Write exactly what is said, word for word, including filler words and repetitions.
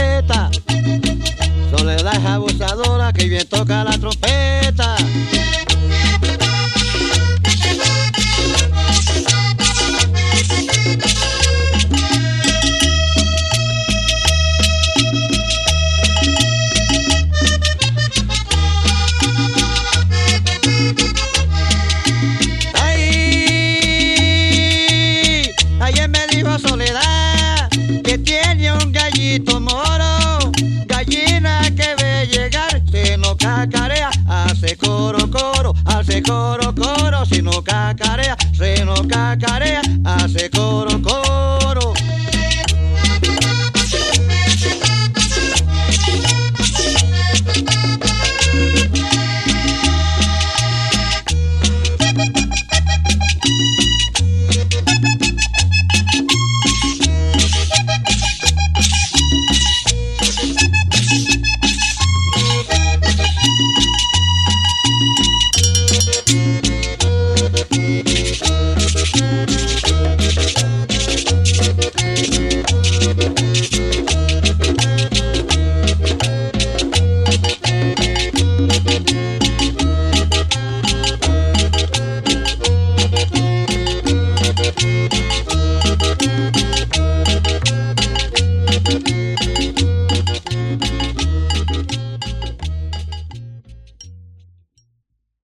trompeta. Soledad es abusadora que bien toca la trompeta. Soledad que tiene un gallito moro, gallina que ve llegar, se no cacarea, hace coro coro, hace coro coro, si no cacarea, se no cacarea.